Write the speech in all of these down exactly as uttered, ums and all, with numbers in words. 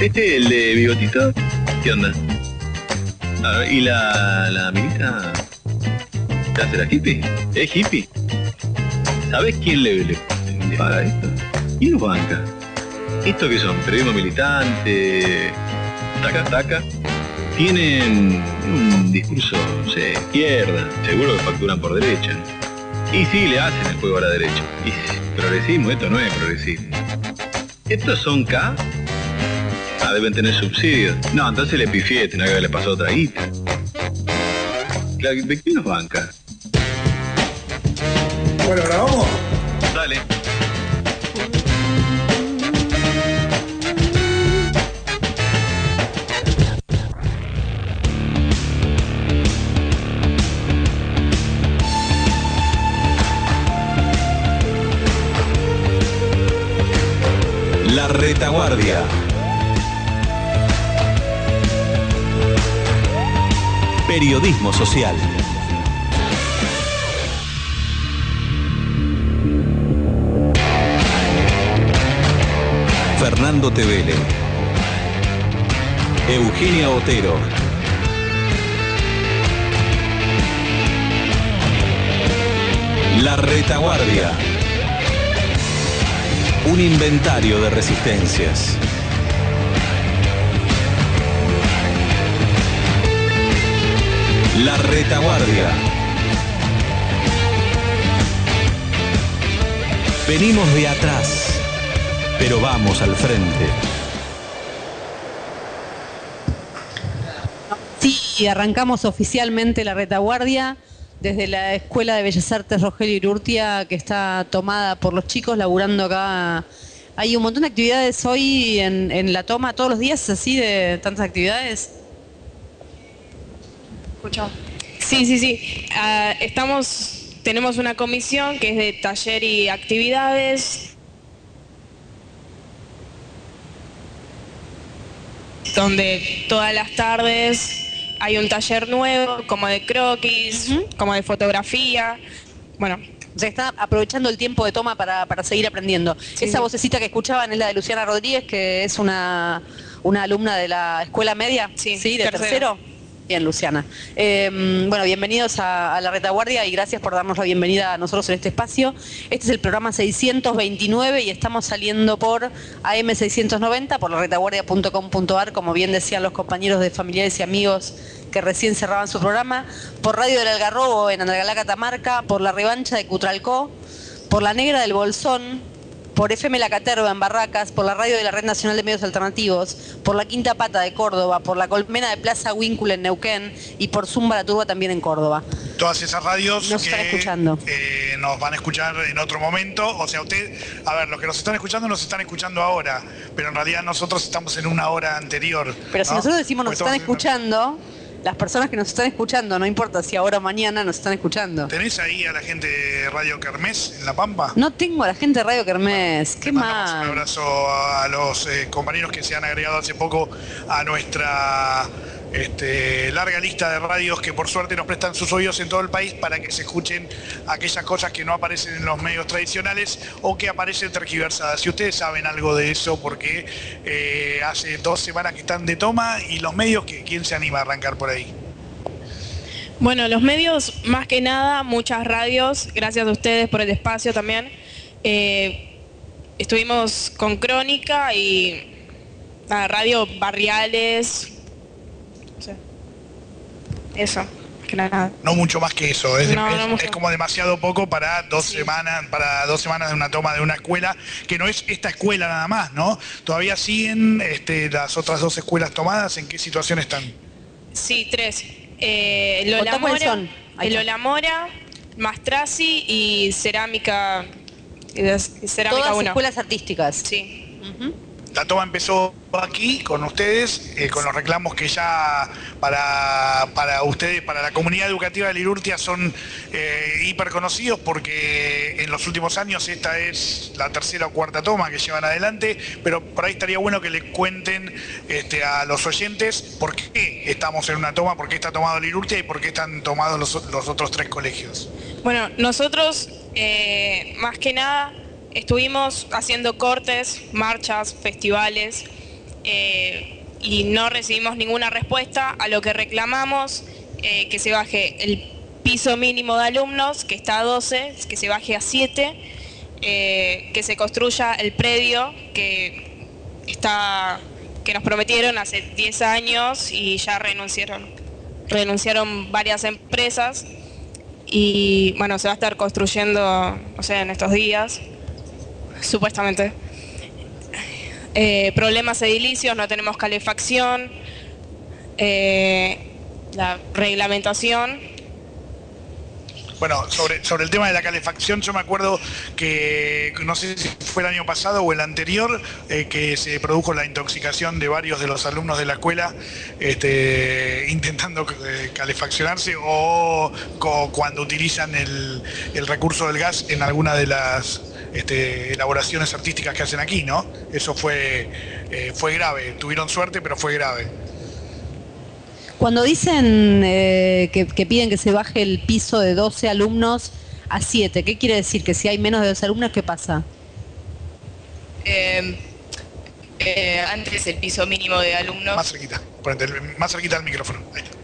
¿Este, el de bigotito? ¿Qué onda? A ver, ¿y la, la minita? ¿Te hace la hippie? ¿Es hippie? ¿Sabés quién le, le, le paga esto? ¿Quién lo banca? ¿Esto qué son? ¿Periodismo militante? ¿Taca, taca? Tienen un discurso, no sé, izquierda, seguro que facturan por derecha. Y sí, le hacen el juego a la derecha. Y progresismo, esto no es progresismo. ¿Estos son K? Ah, deben tener subsidios. No, entonces le pifié, tenía que haberle pasado otra guita. ¿De quién nos banca? Bueno, ¿ahora vamos? Dale. La Retaguardia. Periodismo social. Fernando Tevele, Eugenia Otero, La Retaguardia. Un inventario de resistencias. La Retaguardia. Venimos de atrás, pero vamos al frente. Sí, arrancamos oficialmente La Retaguardia desde la Escuela de Bellas Artes Rogelio Urrutia, que está tomada por los chicos laburando acá. Hay un montón de actividades hoy en, en la toma, todos los días, así de tantas actividades. Escuchado. Sí, sí, sí. Uh, estamos, tenemos una comisión que es de taller y actividades, donde todas las tardes hay un taller nuevo, como de croquis, uh-huh. como de fotografía. Bueno, se está aprovechando el tiempo de toma para, para seguir aprendiendo. Sí. Esa vocecita que escuchaban es la de Luciana Rodríguez, que es una, una alumna de la escuela media, sí, ¿sí? De tercero. tercero. Bien, Luciana. Eh, bueno, bienvenidos a, a La Retaguardia y gracias por darnos la bienvenida a nosotros en este espacio. Este es el programa seiscientos veintinueve y estamos saliendo por A M seiscientos noventa, por la retaguardia punto com punto a r, como bien decían los compañeros de Familiares y Amigos que recién cerraban su programa, por Radio del Algarrobo en Andalgalá, Catamarca, por La Revancha de Cutralcó, por La Negra del Bolsón, por F M La Caterva en Barracas, por la radio de la Red Nacional de Medios Alternativos, por La Quinta Pata de Córdoba, por La Colmena de Plaza Huíncula en Neuquén y por Zumba La Turba también en Córdoba. Todas esas radios nos que están escuchando. Eh, nos van a escuchar en otro momento. O sea, usted, a ver, los que nos están escuchando nos están escuchando ahora, pero en realidad nosotros estamos en una hora anterior. Pero si ¿no? nosotros decimos nos Pues están en... escuchando, las personas que nos están escuchando, no importa si ahora o mañana nos están escuchando. ¿Tenés ahí a la gente de Radio Kermés en La Pampa? No tengo a la gente de Radio Kermés, qué mal. Un abrazo a los eh, compañeros que se han agregado hace poco a nuestra este, larga lista de radios que por suerte nos prestan sus oídos en todo el país para que se escuchen aquellas cosas que no aparecen en los medios tradicionales o que aparecen tergiversadas. Si ustedes saben algo de eso, porque eh, hace dos semanas que están de toma y los medios, que ¿quién se anima a arrancar por ahí? Bueno, los medios, más que nada, muchas radios, gracias a ustedes por el espacio también. Eh, estuvimos con Crónica y ah, radio barriales. O sea, eso, que nada. No mucho más que eso, es, no, es, no es como demasiado poco para dos sí. semanas, para dos semanas de una toma de una escuela, que no es esta escuela nada más, ¿no? Todavía siguen este, las otras dos escuelas tomadas, ¿en qué situación están? Sí, tres. Eh, Lola Mora, son? Lola Mora, Mastrasi y Cerámica, Cerámica Todas uno. escuelas artísticas. Sí. Uh-huh. La toma empezó aquí con ustedes, eh, con los reclamos que ya para, para ustedes, para la comunidad educativa de Lirurtia son eh, hiper conocidos, porque en los últimos años esta es la tercera o cuarta toma que llevan adelante, pero por ahí estaría bueno que le cuenten este, a los oyentes por qué estamos en una toma, por qué está tomado Lirurtia y por qué están tomados los, los otros tres colegios. Bueno, nosotros eh, más que nada estuvimos haciendo cortes, marchas, festivales, eh, y no recibimos ninguna respuesta, a lo que reclamamos eh, que se baje el piso mínimo de alumnos, que está a doce, que se baje a siete, eh, que se construya el predio que, está, que nos prometieron hace diez años y ya renunciaron, renunciaron varias empresas. Y bueno, se va a estar construyendo, o sea, en estos días, supuestamente. Eh, problemas edilicios, no tenemos calefacción, eh, la reglamentación. Bueno, sobre, sobre el tema de la calefacción, yo me acuerdo que, no sé si fue el año pasado o el anterior, eh, que se produjo la intoxicación de varios de los alumnos de la escuela este, intentando eh, calefaccionarse o, o cuando utilizan el, el recurso del gas en alguna de las este, elaboraciones artísticas que hacen aquí, ¿no? Eso fue, eh, fue grave, tuvieron suerte, pero fue grave. Cuando dicen eh, que, que piden que se baje el piso de doce alumnos a siete, ¿qué quiere decir? Que si hay menos de doce alumnos, ¿qué pasa? Eh, eh, antes el piso mínimo de alumnos... Más cerquita, ponete, más cerquita del micrófono. Ahí está.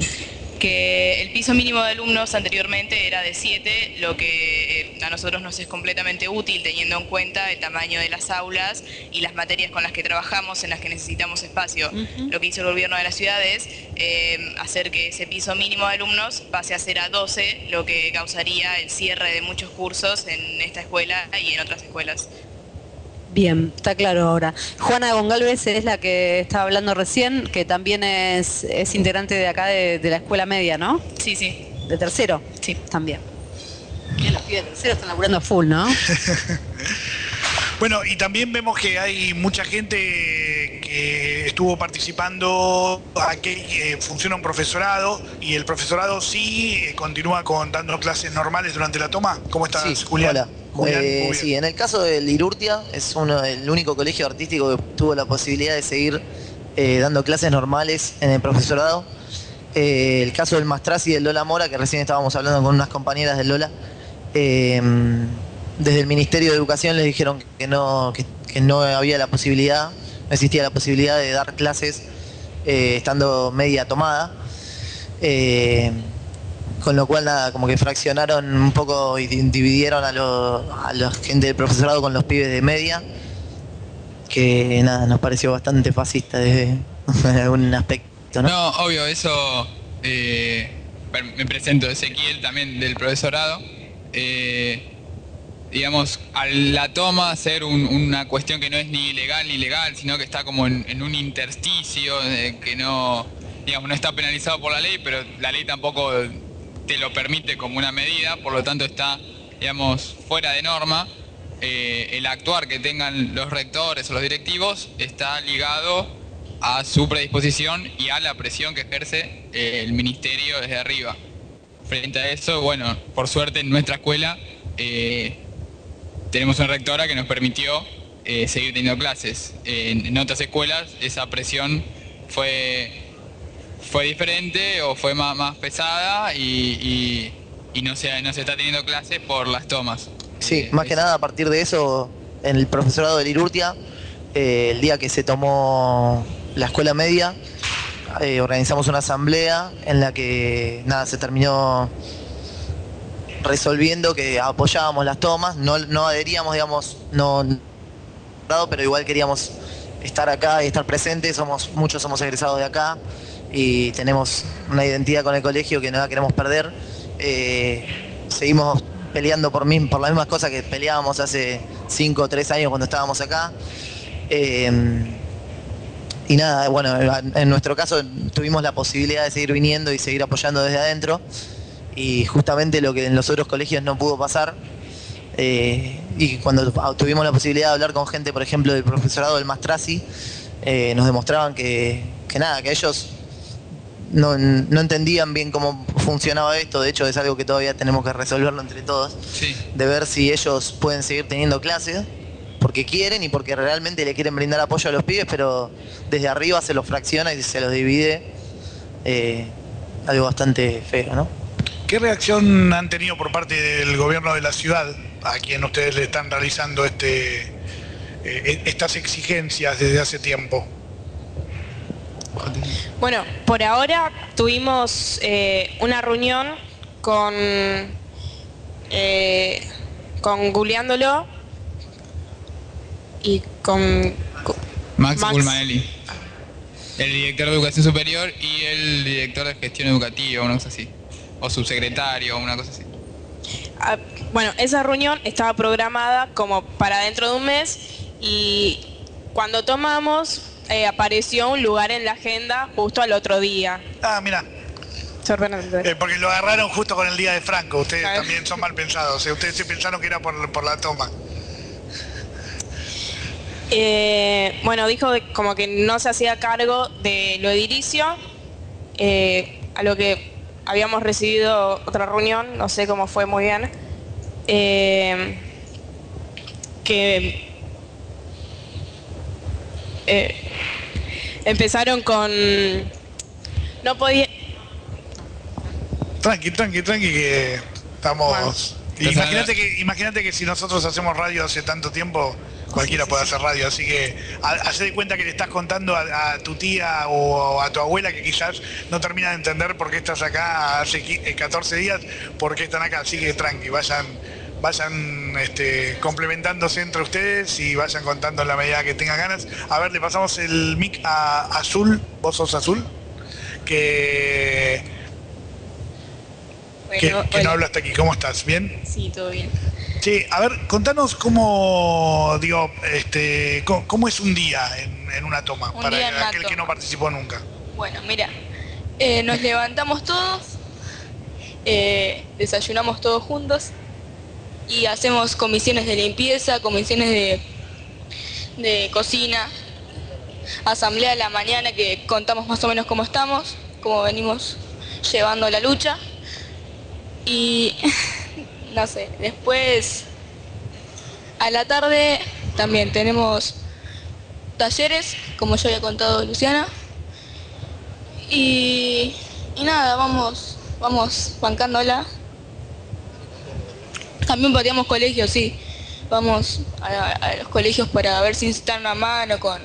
Que el piso mínimo de alumnos anteriormente era de siete, lo que eh, a nosotros nos es completamente útil teniendo en cuenta el tamaño de las aulas y las materias con las que trabajamos, en las que necesitamos espacio. Uh-huh. Lo que hizo el gobierno de la ciudad es eh, hacer que ese piso mínimo de alumnos pase a ser a doce, lo que causaría el cierre de muchos cursos en esta escuela y en otras escuelas. Bien, está claro ahora. Juana Gongalves es la que estaba hablando recién, que también es, es integrante de acá de, de la escuela media, ¿no? Sí, sí. ¿De tercero? Sí. También. Bien, los pibes de tercero están laburando a full, ¿no? Bueno, y también vemos que hay mucha gente que estuvo participando, aquí eh, funciona un profesorado, y el profesorado sí eh, continúa con dando clases normales durante la toma. ¿Cómo estás, sí, Julián? Hola. Julián, eh, sí, en el caso del Irurtia, es uno, el único colegio artístico que tuvo la posibilidad de seguir eh, dando clases normales en el profesorado. Eh, el caso del Mastrasi y del Lola Mora, que recién estábamos hablando con unas compañeras del Lola, eh, desde el Ministerio de Educación les dijeron que no, que, que no había la posibilidad, no existía la posibilidad de dar clases eh, estando media tomada. Eh, Con lo cual, nada, como que fraccionaron un poco y dividieron a, lo, a la gente del profesorado con los pibes de media, que nada, nos pareció bastante fascista desde algún aspecto, ¿no? No, obvio, eso, eh, me presento, Ezequiel, también del profesorado. Eh, digamos, a la toma ser un, una cuestión que no es ni legal ni legal, sino que está como en, en un intersticio, eh, que no, digamos, no está penalizado por la ley, pero la ley tampoco te lo permite como una medida, por lo tanto está, digamos, fuera de norma. Eh, el actuar que tengan los rectores o los directivos está ligado a su predisposición y a la presión que ejerce eh, el ministerio desde arriba. Frente a eso, bueno, por suerte en nuestra escuela eh, tenemos una rectora que nos permitió eh, seguir teniendo clases. Eh, en, en otras escuelas esa presión fue... fue diferente o fue más, más pesada y, y, y no, se, no se está teniendo clases por las tomas. Sí, eh, más que nada a partir de eso, en el profesorado del Irurtia, eh, el día que se tomó la escuela media, eh, organizamos una asamblea en la que nada, se terminó resolviendo que apoyábamos las tomas, no, no adheríamos, digamos, no, pero igual queríamos estar acá y estar presentes, somos, muchos somos egresados de acá y tenemos una identidad con el colegio que no la queremos perder. Eh, seguimos peleando por, mí, por las mismas cosas que peleábamos hace cinco o tres años cuando estábamos acá. Eh, y nada, bueno, en nuestro caso tuvimos la posibilidad de seguir viniendo y seguir apoyando desde adentro, y justamente lo que en los otros colegios no pudo pasar. Eh, y cuando tuvimos la posibilidad de hablar con gente, por ejemplo, del profesorado del Mastrasi, eh, nos demostraban que, que nada, que ellos no, no entendían bien cómo funcionaba esto. De hecho, es algo que todavía tenemos que resolverlo entre todos, sí. De ver si ellos pueden seguir teniendo clases porque quieren y porque realmente le quieren brindar apoyo a los pibes, pero desde arriba se los fracciona y se los divide. Eh, algo bastante feo, ¿no? ¿Qué reacción han tenido por parte del gobierno de la ciudad a quien ustedes le están realizando este, eh, estas exigencias desde hace tiempo? Bueno, por ahora tuvimos eh, una reunión con eh, con Googleándolo y con, con Max, Max Gulmanelli, el director de Educación Superior y el director de Gestión Educativa, una cosa así, o subsecretario, una cosa así. Ah, bueno, esa reunión estaba programada como para dentro de un mes y cuando tomamos eh, apareció un lugar en la agenda justo al otro día. Ah, mira. Eh, porque lo agarraron justo con el día de Franco. Ustedes ¿sabes? También son mal pensados. ¿eh? Ustedes se pensaron que era por, por la toma. Eh, bueno, dijo de, como que no se hacía cargo de lo edilicio, eh, a lo que habíamos recibido otra reunión, no sé cómo fue muy bien, eh, que eh, empezaron con... no podía... Tranqui, tranqui, tranqui, que estamos... Bueno. Imagínate que, imagínate que si nosotros hacemos radio hace tanto tiempo, cualquiera puede hacer radio, así que hacé de cuenta que le estás contando a, a tu tía o a tu abuela que quizás no termina de entender por qué estás acá hace catorce días, por qué están acá, así que tranqui, vayan vayan este, complementándose entre ustedes y vayan contando en la medida que tengan ganas. A ver, le pasamos el mic a Azul, vos sos Azul, que, bueno, que, que no habla hasta aquí. ¿Cómo estás? ¿Bien? Sí, todo bien. Sí, a ver, contanos cómo, digo, este, cómo, cómo es un día en, en una toma, un para día en aquel toma. que no participó nunca. Bueno, mira, eh, nos levantamos todos, eh, desayunamos todos juntos y hacemos comisiones de limpieza, comisiones de, de cocina, asamblea de la mañana que contamos más o menos cómo estamos, cómo venimos llevando la lucha y... no sé, después a la tarde también tenemos talleres, como ya había contado Luciana, y, y nada, vamos, vamos bancándola. También pateamos colegios, sí, vamos a, a los colegios para ver si necesitan una mano con...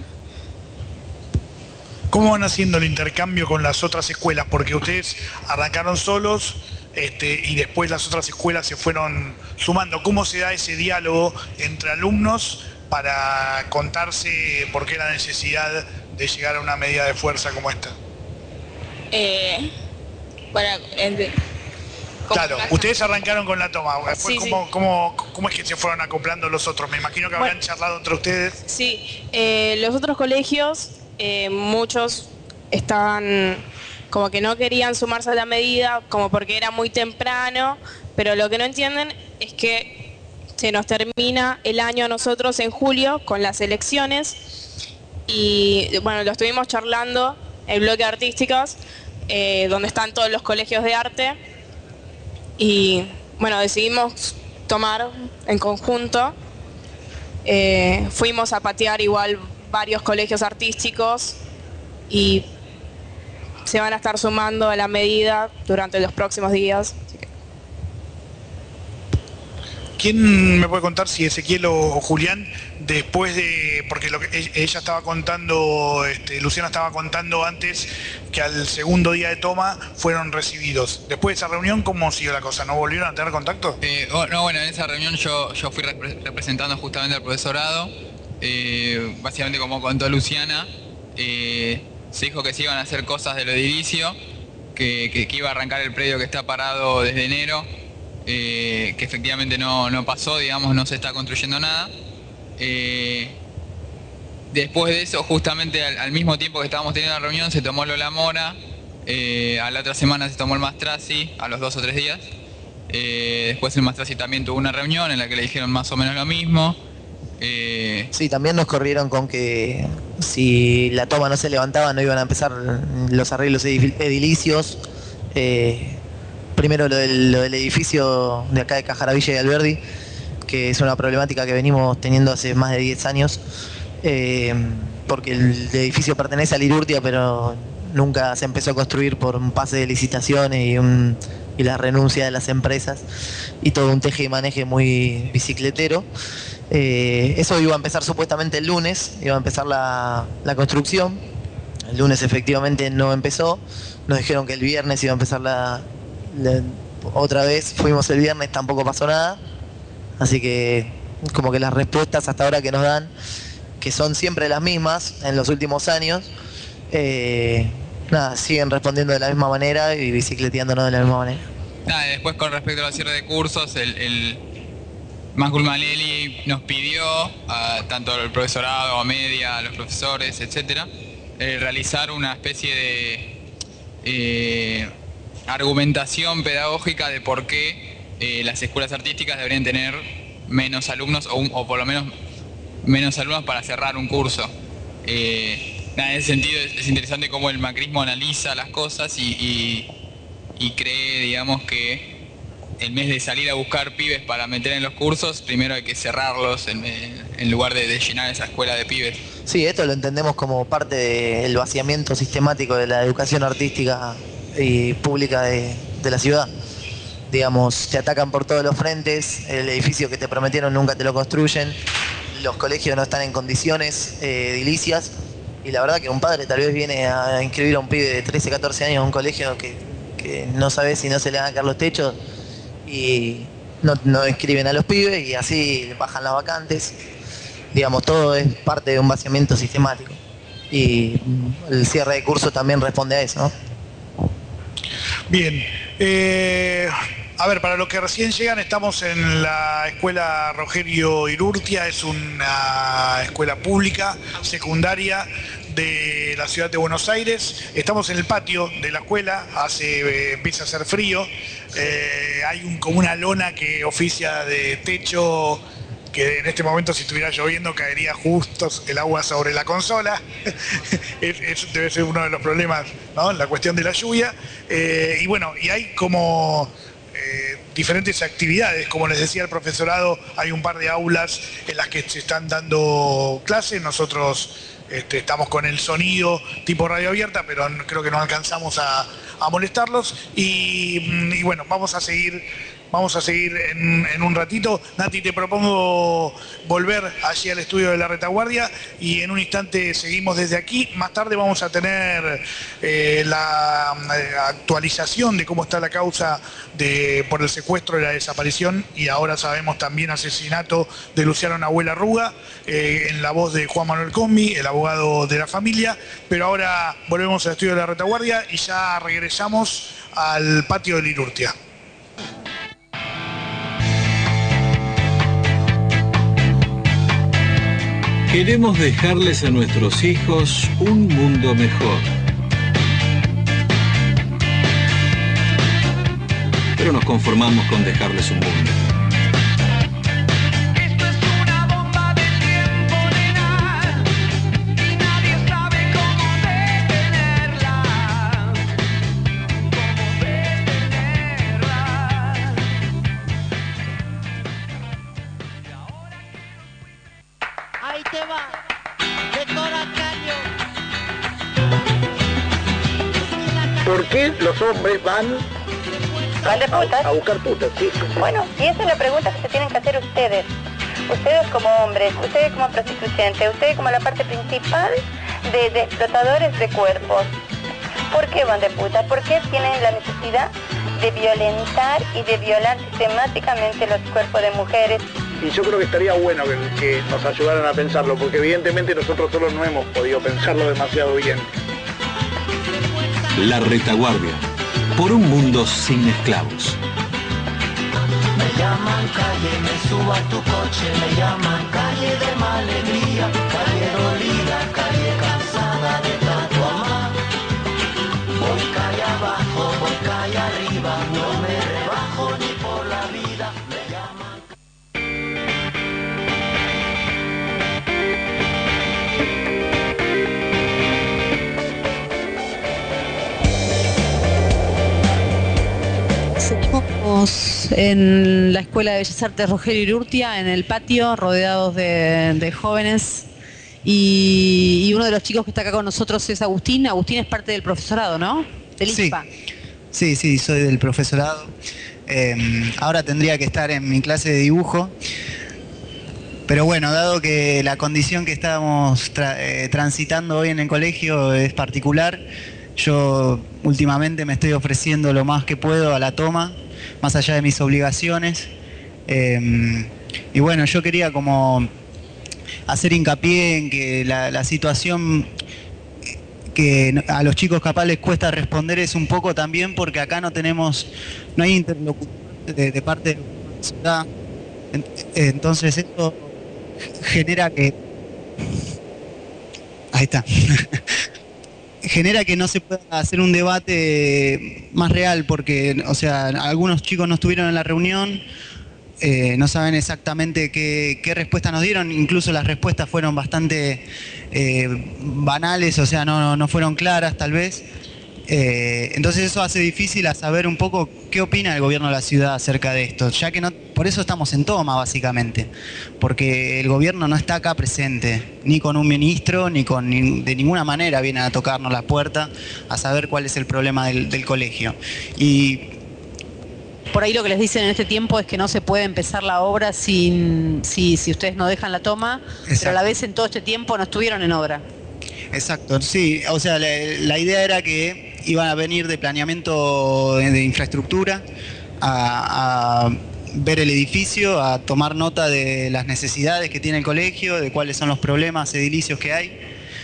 ¿Cómo van haciendo el intercambio con las otras escuelas? Porque ustedes arrancaron solos, Este, y después las otras escuelas se fueron sumando. ¿Cómo se da ese diálogo entre alumnos para contarse por qué la necesidad de llegar a una medida de fuerza como esta? Eh, para, eh, claro, ustedes arrancaron con la toma. Después, sí, ¿cómo, sí. cómo, ¿Cómo es que se fueron acoplando los otros? Me imagino que habrán bueno, charlado entre ustedes. Sí, eh, los otros colegios, eh, muchos estaban... como que no querían sumarse a la medida, como porque era muy temprano, pero lo que no entienden es que se nos termina el año a nosotros en julio con las elecciones y bueno, lo estuvimos charlando en el bloque de artísticas, eh, donde están todos los colegios de arte y bueno, decidimos tomar en conjunto, eh, fuimos a patear igual varios colegios artísticos y se van a estar sumando a la medida durante los próximos días. Así que... ¿Quién me puede contar si Ezequiel o Julián, después de, porque lo que ella estaba contando, este, Luciana estaba contando antes que al segundo día de toma fueron recibidos. Después de esa reunión, ¿cómo siguió la cosa? ¿No volvieron a tener contacto? Eh, oh, no, bueno, en esa reunión yo, yo fui repre representando justamente al profesorado, eh, básicamente como contó Luciana, eh, se dijo que se iban a hacer cosas de lo edilicio, que, que, que iba a arrancar el predio que está parado desde enero, eh, que efectivamente no, no pasó, digamos, no se está construyendo nada. Eh, después de eso, justamente al, al mismo tiempo que estábamos teniendo la reunión, se tomó Lola Mora, eh, a la otra semana se tomó el Mastrasi, a los dos o tres días. Eh, después el Mastrasi también tuvo una reunión en la que le dijeron más o menos lo mismo. Eh... Sí, también nos corrieron con que si la toma no se levantaba no iban a empezar los arreglos edilicios. Eh, primero lo del, lo del edificio de acá de Cajaravilla y Alberdi, que es una problemática que venimos teniendo hace más de diez años, eh, porque el edificio pertenece a Lirurtia, pero nunca se empezó a construir por un pase de licitaciones y, un, y la renuncia de las empresas y todo un teje y maneje muy bicicletero. Eh, eso iba a empezar supuestamente el lunes, iba a empezar la, la construcción, El lunes efectivamente no empezó, nos dijeron que el viernes iba a empezar la, la otra vez, fuimos el viernes, tampoco pasó nada, así que como que las respuestas hasta ahora que nos dan, que son siempre las mismas en los últimos años, eh, nada, siguen respondiendo de la misma manera y bicicleteándonos de la misma manera. Nada, después con respecto al cierre de cursos, el, el Mascul Maleli nos pidió, a, tanto al profesorado, a media, a los profesores, etcétera, eh, realizar una especie de eh, argumentación pedagógica de por qué eh, las escuelas artísticas deberían tener menos alumnos o, un, o por lo menos menos alumnos para cerrar un curso. Eh, nada, en ese sentido es, es interesante cómo el macrismo analiza las cosas y, y, y cree, digamos, que en vez de salir a buscar pibes para meter en los cursos, primero hay que cerrarlos en, en lugar de, de llenar esa escuela de pibes. Sí, esto lo entendemos como parte del vaciamiento sistemático de la educación artística y pública de, de la ciudad. Digamos, te atacan por todos los frentes, el edificio que te prometieron nunca te lo construyen, los colegios no están en condiciones eh, edilicias, y la verdad que un padre tal vez viene a inscribir a un pibe de trece, catorce años a un colegio que, que no sabe si no se le van a caer los techos, y no, no inscriben a los pibes y así bajan las vacantes. Digamos, todo es parte de un vaciamiento sistemático, y el cierre de curso también responde a eso, ¿no? Bien, eh, a ver, para los que recién llegan, estamos en la escuela Rogerio Irurtia, es una escuela pública, secundaria de la ciudad de Buenos Aires. Estamos en el patio de la escuela, hace, eh, empieza a hacer frío, eh, hay un, como una lona que oficia de techo, que en este momento si estuviera lloviendo caería justo el agua sobre la consola. es, es, debe ser uno de los problemas, ¿no? La cuestión de la lluvia. Eh, y bueno, y hay como eh, diferentes actividades, como les decía el profesorado, hay un par de aulas en las que se están dando clases. Nosotros este, estamos con el sonido tipo radio abierta, pero creo que no alcanzamos a, a molestarlos. Y, y bueno, vamos a seguir... Vamos a seguir en, en un ratito. Nati, te propongo volver allí al estudio de la retaguardia y en un instante seguimos desde aquí. Más tarde vamos a tener eh, la eh, actualización de cómo está la causa de, por el secuestro y la desaparición, y ahora sabemos también asesinato de Luciano Nahuel Arruga, eh, en la voz de Juan Manuel Combi, el abogado de la familia. Pero ahora volvemos al estudio de la retaguardia y ya regresamos al patio de Irurtia. Queremos dejarles a nuestros hijos un mundo mejor. Pero nos conformamos con dejarles un mundo. Esto es una bomba del tiempo, nena, y nadie sabe cómo detenerla. Cómo detenerla. Ahí te va, de Coracaño. ¿Por qué los hombres van ¿Van de putas? a, a buscar putas? Sí. Bueno, y esa es la pregunta que se tienen que hacer ustedes. Ustedes como hombres, ustedes como prostituyentes, ustedes como la parte principal de, de explotadores de cuerpos. ¿Por qué van de putas? ¿Por qué tienen la necesidad de violentar y de violar sistemáticamente los cuerpos de mujeres? Y yo creo que estaría bueno que, que nos ayudaran a pensarlo, porque evidentemente nosotros solos no hemos podido pensarlo demasiado bien. La retaguardia, por un mundo sin esclavos. Me llaman calle, me subo a tu coche, me llaman calle de mala alegría, calle dolida, calle cansada de tanto amar. Voy calle abajo, voy calle arriba, no me rebajo ni por la vida. Me llaman... Seguimos en la Escuela de Bellas Artes Rogerio Irurtia, en el patio, rodeados de, de jóvenes. Y, y uno de los chicos que está acá con nosotros es Agustín. Agustín es parte del profesorado, ¿no? Del I S P A. Sí, sí, soy del profesorado. Eh, ahora tendría que estar en mi clase de dibujo. Pero bueno, dado que la condición que estábamos tra- eh, transitando hoy en el colegio es particular, yo últimamente me estoy ofreciendo lo más que puedo a la toma, más allá de mis obligaciones. Eh, y bueno, yo quería como hacer hincapié en que la, la situación que a los chicos capaz les cuesta responder es un poco también porque acá no tenemos, no hay interlocutor de, de parte de la ciudad. Entonces esto genera que... Ahí está. Genera que no se pueda hacer un debate más real porque, o sea, algunos chicos no estuvieron en la reunión, eh, no saben exactamente qué, qué respuesta nos dieron, incluso las respuestas fueron bastante eh, banales, o sea, no, no fueron claras tal vez. Eh, entonces eso hace difícil a saber un poco qué opina el gobierno de la ciudad acerca de esto, ya que no, por eso estamos en toma básicamente, porque el gobierno no está acá presente, ni con un ministro, ni con ni, de ninguna manera viene a tocarnos la puerta a saber cuál es el problema del, del colegio. Y por ahí lo que les dicen en este tiempo es que no se puede empezar la obra sin si, si ustedes no dejan la toma, Exacto. Pero a la vez en todo este tiempo no estuvieron en obra. Exacto, sí, o sea, la, la idea era que iban a venir de planeamiento de, de infraestructura a, a ver el edificio, a tomar nota de las necesidades que tiene el colegio, de cuáles son los problemas edilicios que hay,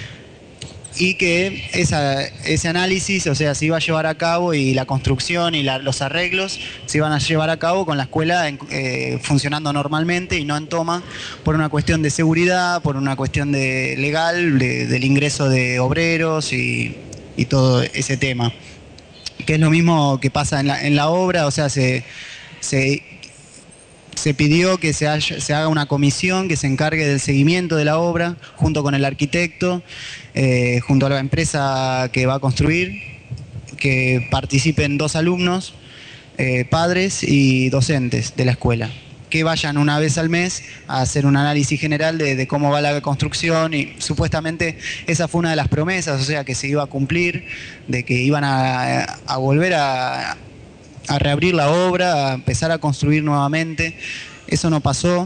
y que esa, ese análisis, o sea, se iba a llevar a cabo y la construcción y la, los arreglos se iban a llevar a cabo con la escuela en, eh, funcionando normalmente y no en toma por una cuestión de seguridad, por una cuestión de legal, de, del ingreso de obreros y, y todo ese tema. Que es lo mismo que pasa en la, en la obra, o sea, se... se Se pidió que se, haya, se haga una comisión que se encargue del seguimiento de la obra junto con el arquitecto, eh, junto a la empresa que va a construir, que participen dos alumnos, eh, padres y docentes de la escuela, que vayan una vez al mes a hacer un análisis general de, de cómo va la construcción y supuestamente esa fue una de las promesas, o sea que se iba a cumplir, de que iban a, a volver a... a reabrir la obra, a empezar a construir nuevamente. Eso no pasó.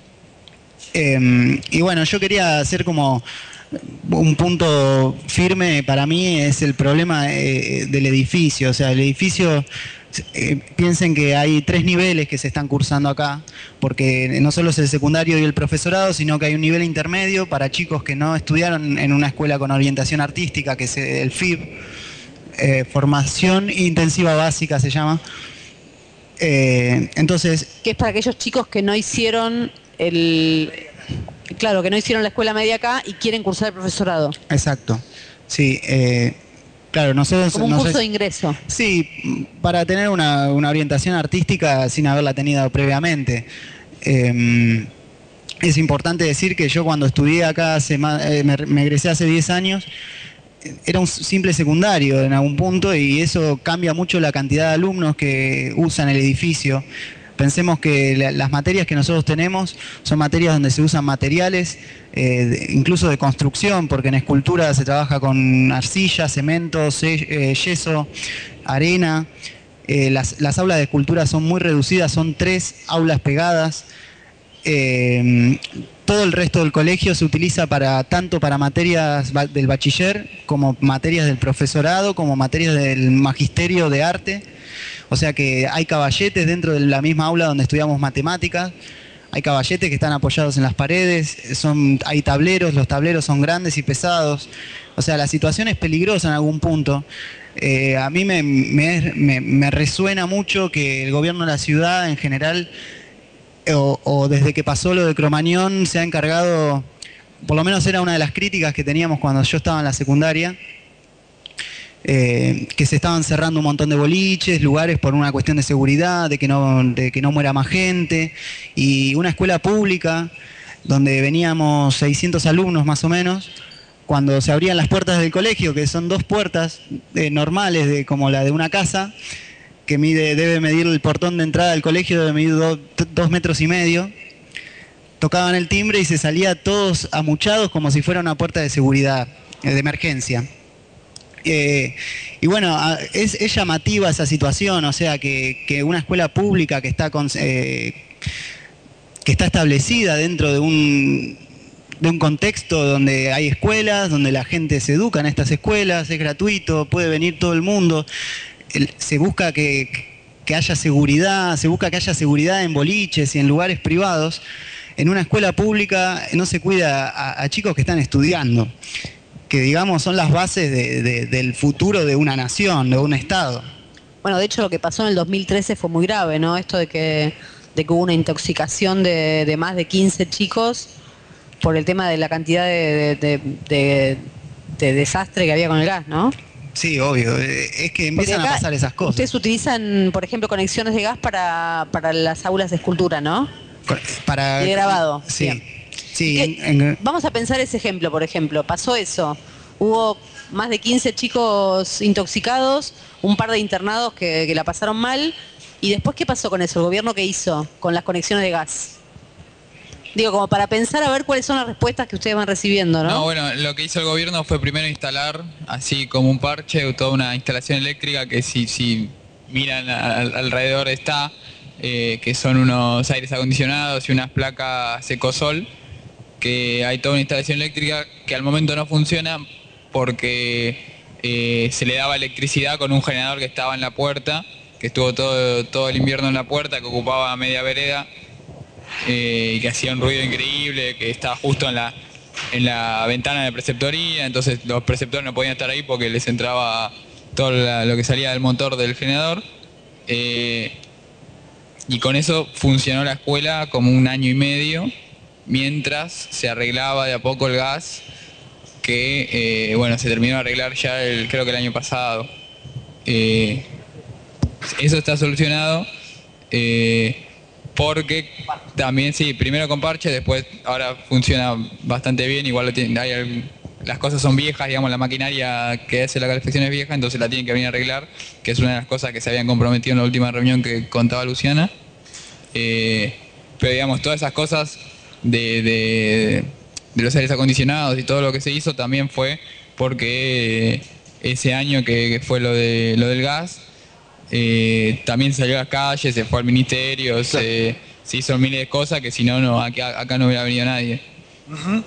Eh, y bueno, yo quería hacer como un punto firme para mí es el problema eh, del edificio. O sea, el edificio, eh, piensen que hay tres niveles que se están cursando acá, porque no solo es el secundario y el profesorado, sino que hay un nivel intermedio para chicos que no estudiaron en una escuela con orientación artística, que es el F I B. Eh, formación intensiva básica se llama. Eh, entonces, que es para aquellos chicos que no hicieron el, claro, que no hicieron la escuela media acá y quieren cursar el profesorado. Exacto. Sí. Eh, claro, nosotros como un no curso sé, de ingreso. Sí, para tener una, una orientación artística sin haberla tenido previamente. Eh, es importante decir que yo cuando estudié acá hace más, eh, me, me egresé hace diez años. Era un simple secundario en algún punto y eso cambia mucho la cantidad de alumnos que usan el edificio. Pensemos que la, las materias que nosotros tenemos son materias donde se usan materiales, eh, de, incluso de construcción, porque en escultura se trabaja con arcilla, cemento, se, eh, yeso, arena. Eh, las, las aulas de escultura son muy reducidas, son tres aulas pegadas. Eh, todo el resto del colegio se utiliza para tanto para materias del bachiller como materias del profesorado, como materias del magisterio de arte. O sea que hay caballetes dentro de la misma aula donde estudiamos matemáticas. Hay caballetes que están apoyados en las paredes, son, hay tableros, los tableros son grandes y pesados. O sea, la situación es peligrosa en algún punto. Eh, a mí me, me, me, me resuena mucho que el gobierno de la ciudad en general... O, o desde que pasó lo de Cromañón se ha encargado, por lo menos era una de las críticas que teníamos cuando yo estaba en la secundaria, eh, que se estaban cerrando un montón de boliches, lugares por una cuestión de seguridad, de que no, de que no muera más gente, y una escuela pública donde veníamos seiscientos alumnos más o menos, cuando se abrían las puertas del colegio, que son dos puertas eh, normales de, como la de una casa, que mide, debe medir el portón de entrada del colegio, debe medir do, dos metros y medio. Tocaban el timbre y se salía todos amuchados como si fuera una puerta de seguridad, de emergencia. Eh, y bueno, es, es llamativa esa situación, o sea, que, que una escuela pública que está con, eh, que está establecida dentro de un, de un contexto donde hay escuelas, donde la gente se educa en estas escuelas, es gratuito, puede venir todo el mundo, el, se busca que, que haya seguridad, se busca que haya seguridad en boliches y en lugares privados. En una escuela pública no se cuida a, a chicos que están estudiando, que digamos son las bases de, de, del futuro de una nación, de un estado. Bueno, de hecho lo que pasó en el dos mil trece fue muy grave, ¿no? Esto de que, de que hubo una intoxicación de, de más de quince chicos por el tema de la cantidad de, de, de, de, de desastre que había con el gas, ¿no? Sí, obvio. Es que empiezan a pasar esas cosas. Ustedes utilizan, por ejemplo, conexiones de gas para, para las aulas de escultura, ¿no? Para de grabado. Sí. Bien. Sí, en, en... Vamos a pensar ese ejemplo, por ejemplo. Pasó eso. Hubo más de quince chicos intoxicados, un par de internados que, que la pasaron mal. ¿Y después qué pasó con eso? ¿El gobierno qué hizo con las conexiones de gas? Digo, como para pensar a ver cuáles son las respuestas que ustedes van recibiendo, ¿no? No, bueno, lo que hizo el gobierno fue primero instalar, así como un parche, toda una instalación eléctrica que si, si miran al, alrededor está, eh, que son unos aires acondicionados y unas placas Ecosol, que hay toda una instalación eléctrica que al momento no funciona porque eh, se le daba electricidad con un generador que estaba en la puerta, que estuvo todo, todo el invierno en la puerta, que ocupaba media vereda, eh, y que hacía un ruido increíble, que estaba justo en la, en la ventana de preceptoría, entonces los preceptores no podían estar ahí porque les entraba todo la, lo que salía del motor del generador. Eh, y con eso funcionó la escuela como un año y medio, mientras se arreglaba de a poco el gas, que eh, bueno, se terminó de arreglar ya el, creo que el año pasado. Eh, eso está solucionado, eh, porque también, sí, primero con parche, después ahora funciona bastante bien, igual lo tiene, hay, las cosas son viejas, digamos, la maquinaria que hace la calefacción es vieja, entonces la tienen que venir a arreglar, que es una de las cosas que se habían comprometido en la última reunión que contaba Luciana. Eh, pero digamos, todas esas cosas de, de, de los aires acondicionados y todo lo que se hizo también fue porque ese año que, que fue lo de lo del gas, eh, también salió a las calles, se fue al ministerio, se, se hizo miles de cosas que si no, no acá, acá no hubiera venido nadie. Uh-huh.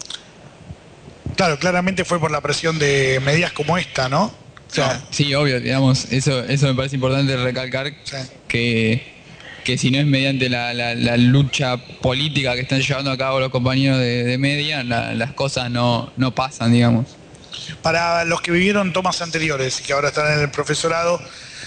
Claro, claramente fue por la presión de medidas como esta, ¿no? O sea, no, sí, obvio, digamos, eso, eso me parece importante recalcar, sí. que que si no es mediante la, la, la lucha política que están llevando a cabo los compañeros de, de media, la, las cosas no, no pasan, digamos. Para los que vivieron tomas anteriores y que ahora están en el profesorado,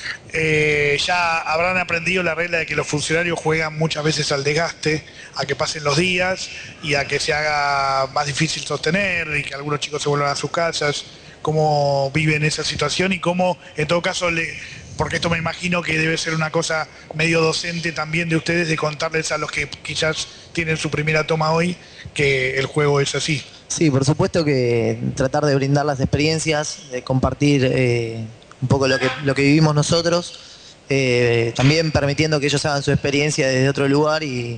eh, ya habrán aprendido la regla de que los funcionarios juegan muchas veces al desgaste, a que pasen los días y a que se haga más difícil sostener y que algunos chicos se vuelvan a sus casas. ¿Cómo viven esa situación y cómo, en todo caso, le... porque esto me imagino que debe ser una cosa medio docente también de ustedes, de contarles a los que quizás tienen su primera toma hoy que el juego es así? Sí, por supuesto que tratar de brindar las experiencias, de compartir eh, un poco lo que, lo que vivimos nosotros, eh, también permitiendo que ellos hagan su experiencia desde otro lugar y,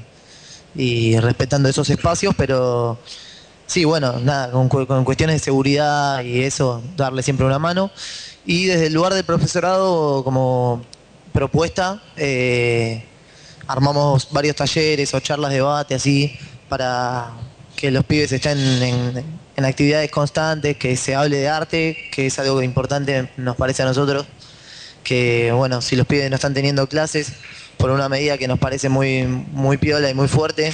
y respetando esos espacios, pero sí, bueno, nada, con, con cuestiones de seguridad y eso, darle siempre una mano. Y desde el lugar del profesorado, como propuesta, eh, armamos varios talleres o charlas de debate así, para que los pibes estén en, en actividades constantes, que se hable de arte, que es algo importante, nos parece a nosotros, que bueno, si los pibes no están teniendo clases, por una medida que nos parece muy, muy piola y muy fuerte,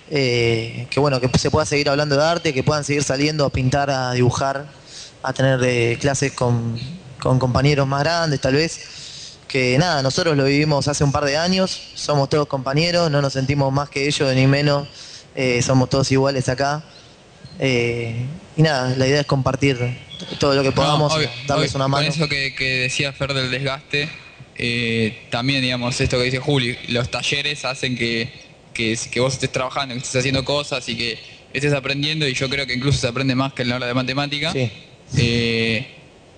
eh, que bueno, que se pueda seguir hablando de arte, que puedan seguir saliendo a pintar, a dibujar, a tener eh, clases con... con compañeros más grandes tal vez, que nada, nosotros lo vivimos hace un par de años, somos todos compañeros, no nos sentimos más que ellos ni menos, eh, somos todos iguales acá, eh, y nada, la idea es compartir todo lo que podamos, no, obvio, darles obvio, una mano. Con eso que, que decía Fer del desgaste, eh, también digamos esto que dice Juli, los talleres hacen que, que, que vos estés trabajando, que estés haciendo cosas y que estés aprendiendo, y yo creo que incluso se aprende más que en la hora de matemática. Sí. Eh,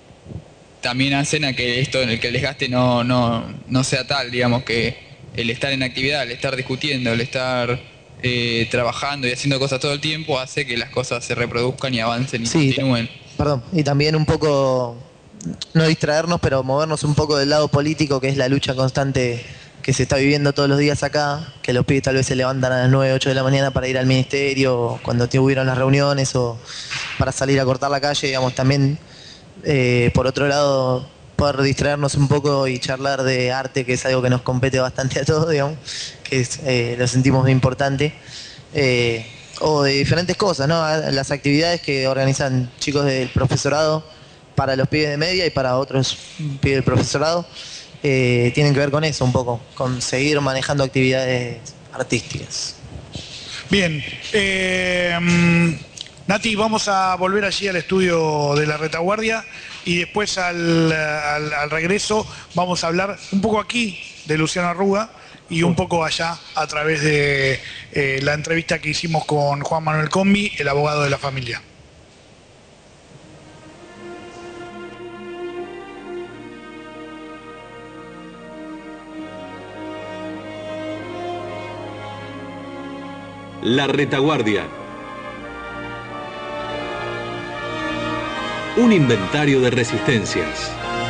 también hacen a que esto, en el que el desgaste no, no, no sea tal, digamos, que el estar en actividad, el estar discutiendo, el estar eh, trabajando y haciendo cosas todo el tiempo hace que las cosas se reproduzcan y avancen y sí, continúen. Perdón, y también un poco, no distraernos, pero movernos un poco del lado político, que es la lucha constante que se está viviendo todos los días acá, que los pibes tal vez se levantan a las nueve, ocho de la mañana para ir al ministerio, cuando tuvieron las reuniones o para salir a cortar la calle, digamos, también, eh, por otro lado, poder distraernos un poco y charlar de arte, que es algo que nos compete bastante a todos, digamos, que es, eh, lo sentimos muy importante, eh, o de diferentes cosas, ¿no? Las actividades que organizan chicos del profesorado para los pibes de media y para otros pibes del profesorado, Eh, tienen que ver con eso un poco, con seguir manejando actividades artísticas. Bien, eh, Nati, vamos a volver allí al estudio de la retaguardia y después al, al, al regreso vamos a hablar un poco aquí de Luciano Arruga y un poco allá a través de eh, la entrevista que hicimos con Juan Manuel Combi, el abogado de la familia. La retaguardia. Un inventario de resistencias.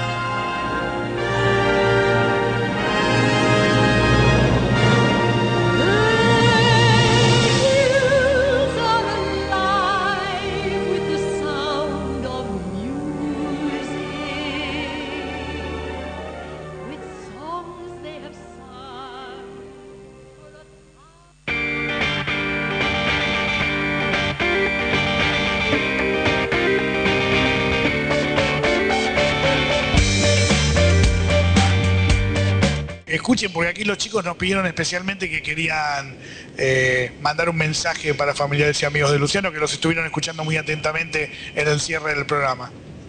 Escuchen, porque aquí los chicos nos pidieron especialmente que querían eh, mandar un mensaje para familiares y amigos de Luciano, que los estuvieron escuchando muy atentamente en el cierre del programa.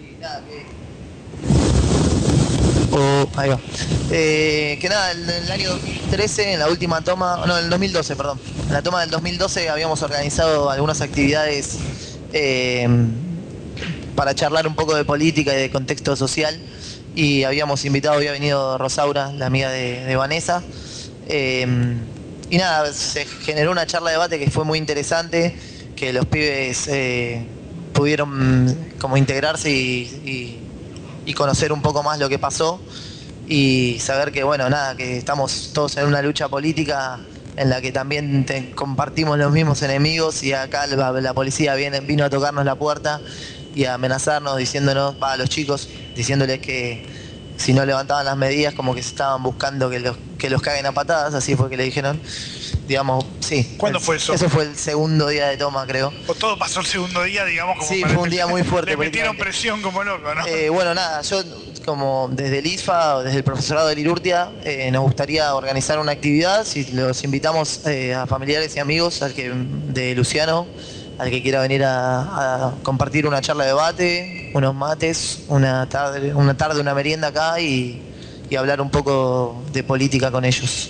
Oh, ahí va. Eh, que nada, en el año dos mil trece, en la última toma, no, en el dos mil doce, perdón. En la toma del dos mil doce habíamos organizado algunas actividades eh, para charlar un poco de política y de contexto social. Y habíamos invitado, había venido Rosaura, la amiga de, de Vanessa. Eh, y nada, se generó una charla de debate que fue muy interesante, que los pibes eh, pudieron como integrarse y, y, y conocer un poco más lo que pasó y saber que, bueno, nada, que estamos todos en una lucha política en la que también te, compartimos los mismos enemigos y acá la, la policía viene, vino a tocarnos la puerta y a amenazarnos diciéndonos, para los chicos, diciéndoles que si no levantaban las medidas como que se estaban buscando que los, que los caguen a patadas, así fue que le dijeron, digamos, sí. ¿Cuándo fue eso? Eso fue el segundo día de toma, creo. O todo pasó el segundo día, digamos, como sí, para fue un día muy fuerte. Le metieron presión como loco, ¿no? Eh, bueno, nada, yo como desde el I S F A, desde el profesorado de Lirurtia, eh, nos gustaría organizar una actividad, si los invitamos eh, a familiares y amigos al que, de Luciano, al que quiera venir a, a compartir una charla de debate, unos mates, una tarde, una tarde, una merienda acá y, y hablar un poco de política con ellos.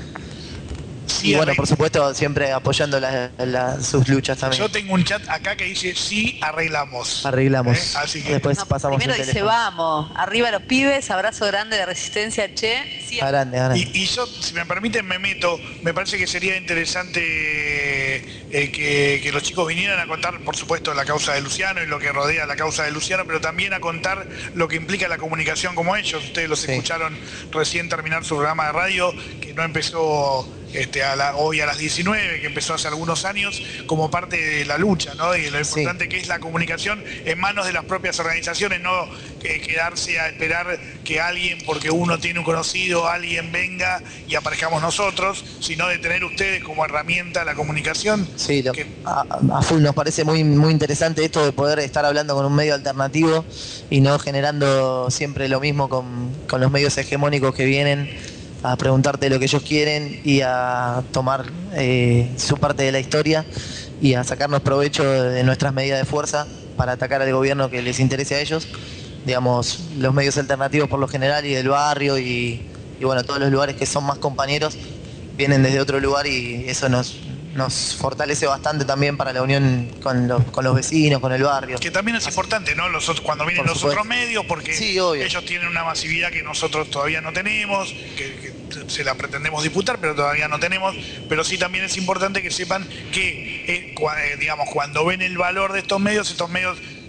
Sí, y bueno, por supuesto, siempre apoyando la, la, sus luchas también. Yo tengo un chat acá que dice, sí, arreglamos. Arreglamos. ¿Eh? Así que... Después no, pasamos primero el dice, teléfono. vamos, arriba los pibes, abrazo grande de Resistencia, che. Sí, grande, grande. Y, y yo, si me permiten, me meto. Me parece que sería interesante eh, que, que los chicos vinieran a contar, por supuesto, la causa de Luciano y lo que rodea la causa de Luciano, pero también a contar lo que implica la comunicación como ellos. Ustedes los Sí. escucharon recién terminar su programa de radio, que no empezó este, a la, hoy a las diecinueve, que empezó hace algunos años, como parte de la lucha, ¿no? Y lo importante Sí. que es la comunicación en manos de las propias organizaciones, no eh, quedarse a esperar que alguien, porque uno tiene un conocido, alguien venga y aparezcamos nosotros, sino de tener ustedes como herramienta la comunicación. Sí, lo, a, a full nos parece muy, muy interesante esto de poder estar hablando con un medio alternativo y no generando siempre lo mismo con, con los medios hegemónicos que vienen a preguntarte lo que ellos quieren y a tomar eh, su parte de la historia y a sacarnos provecho de nuestras medidas de fuerza para atacar al gobierno que les interese a ellos. Digamos, los medios alternativos por lo general y del barrio y, y bueno, todos los lugares que son más compañeros vienen desde otro lugar y eso nos, nos fortalece bastante también para la unión con los, con los vecinos, con el barrio. Que también es importante, ¿no? Los, otros- cuando vienen Por los supuesto. otros medios, porque Sí, obvio. ellos tienen una masividad que nosotros todavía no tenemos, que, que se la pretendemos disputar, pero todavía no tenemos. Pero sí también es importante que sepan que, eh, cua- eh, digamos, cuando ven el valor de estos medios, estos medios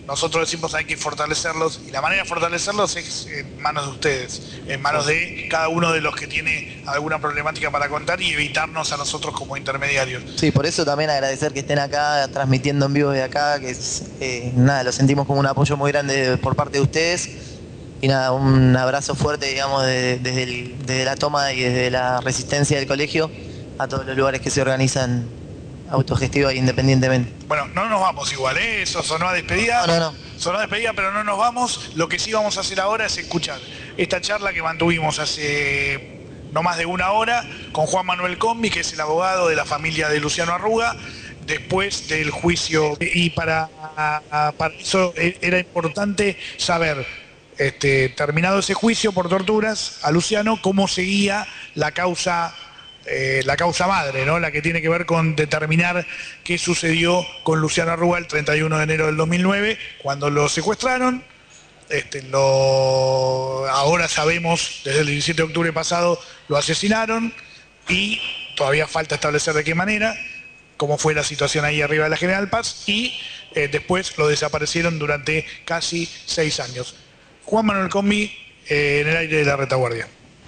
nosotros decimos hay que fortalecerlos, y la manera de fortalecerlos es en manos de ustedes, en manos de cada uno de los que tiene alguna problemática para contar y evitarnos a nosotros como intermediarios. Sí, por eso también agradecer que estén acá transmitiendo en vivo de acá, que es, eh, nada, lo sentimos como un apoyo muy grande por parte de ustedes. Y nada, un abrazo fuerte, digamos, de, desde, el, desde la toma y desde la resistencia del colegio a todos los lugares que se organizan autogestiva e independientemente. Bueno, no nos vamos igual, ¿eh? Eso sonó a despedida. No, no, no. Sonó a despedida, pero no nos vamos. Lo que sí vamos a hacer ahora es escuchar esta charla que mantuvimos hace no más de una hora con Juan Manuel Combi, que es el abogado de la familia de Luciano Arruga, después del juicio. Y para, para eso era importante saber, este, terminado ese juicio por torturas a Luciano, cómo seguía la causa. Eh, la causa madre, ¿no? La que tiene que ver con determinar qué sucedió con Luciano Arruga el treinta y uno de enero del dos mil nueve, cuando lo secuestraron. Este, lo, ahora sabemos, desde el diecisiete de octubre pasado, lo asesinaron y todavía falta establecer de qué manera, cómo fue la situación ahí arriba de la General Paz, y eh, después lo desaparecieron durante casi seis años. Juan Manuel Combi, eh, en el aire de la retaguardia.